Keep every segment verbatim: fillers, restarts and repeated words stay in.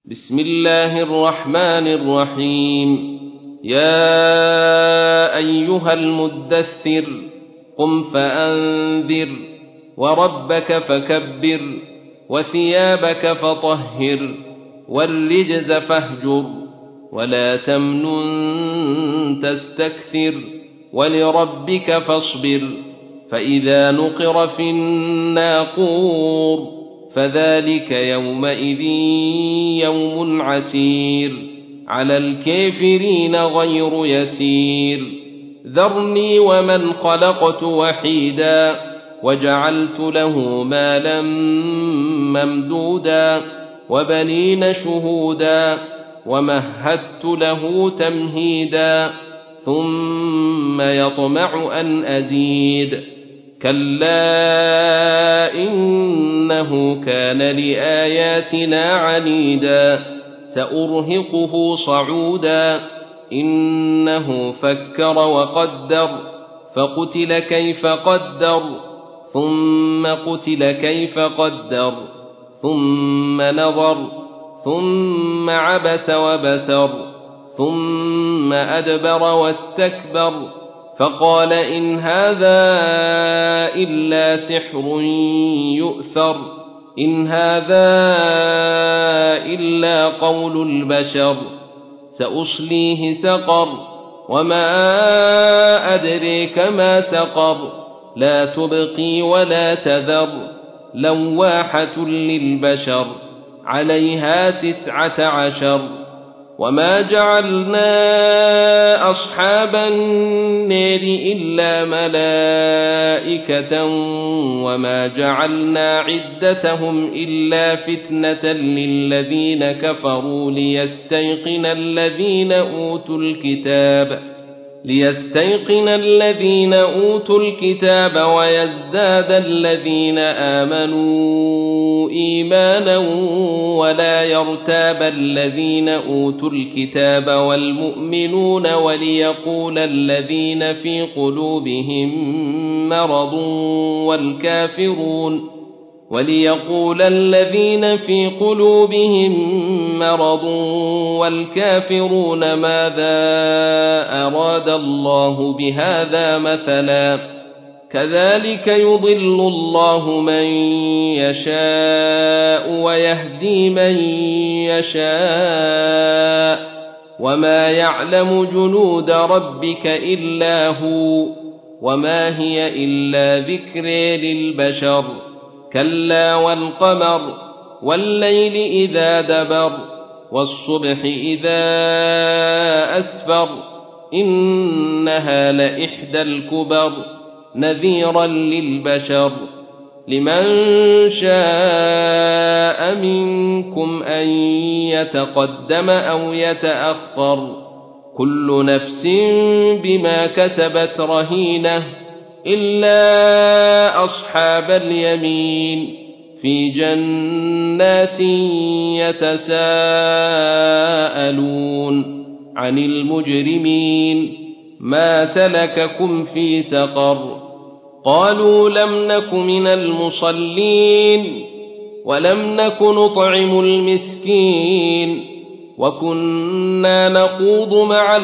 بسم الله الرحمن الرحيم. يا أيها المدثر قم فأنذر وربك فكبر وثيابك فطهر والرجز فاهجر ولا تمنن تستكثر ولربك فاصبر. فإذا نقر في الناقور فذلك يومئذ يوم عسير على الكافرين غير يسير. ذرني ومن خلقت وحيدا وجعلت له مالا ممدودا وبنين شهودا ومهدت له تمهيدا ثم يطمع أن أزيد. كلا إنه كان لآياتنا عنيدا سأرهقه صعودا. إنه فكر وقدر فقتل كيف قدر ثم قتل كيف قدر ثم نظر ثم عبس وبسر ثم أدبر واستكبر فقال إن هذا إلا سحر يؤثر إن هذا إلا قول البشر. سأصليه سقر وما أدريك ما سقر لا تبقي ولا تذر لواحة للبشر عليها تسعة عشر. وما جعلنا أصحاب النار إلا ملائكة وما جعلنا عدتهم إلا فتنة للذين كفروا ليستيقن الذين أوتوا الكتاب ليستيقن الذين أوتوا الكتاب ويزداد الذين آمنوا إيمانا ولا يرتاب الذين أوتوا الكتاب والمؤمنون وليقول الذين في قلوبهم مرض والكافرون وليقول الذين في قلوبهم مرض والكافرون ماذا أراد الله بهذا مثلا. كذلك يضل الله من يشاء ويهدي من يشاء وما يعلم جنود ربك إلا هو وما هي إلا ذكر للبشر. كلا والقمر والليل إذا دبر والصبح إذا أسفر إنها لإحدى الكبر نذيرا للبشر. لمن شاء منكم أن يتقدم أو يتأخر كل نفس بما كسبت رهينة إلا أصحاب اليمين في جنات يتساءلون عن المجرمين ما سلككم في سقر قالوا لم نك من المصلين ولم نك نطعم المسكين وكنا نخوض مع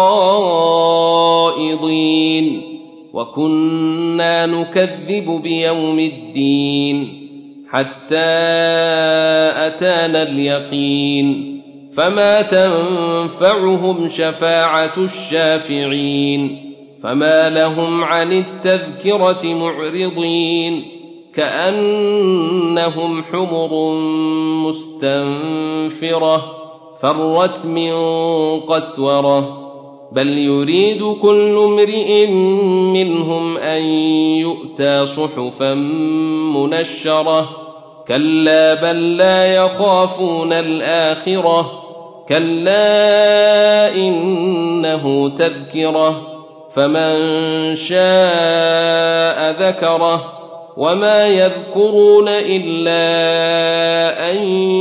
الخائضين وكنا نكذب بيوم الدين حتى أتانا اليقين فما تنفعهم شفاعة الشافعين. فما لهم عن التذكرة معرضين كأنهم حمر مستنفرة فرت من قسورة بل يريد كل امرئ منهم أن يؤتى صحفا منشرة كلا بل لا يخافون الآخرة كلا إنه تذكرة فمن شاء ذكره وما يذكرون إلا أن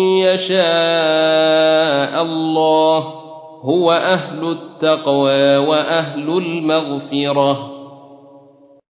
يشاء الله هو أهل التقوى وأهل المغفرة.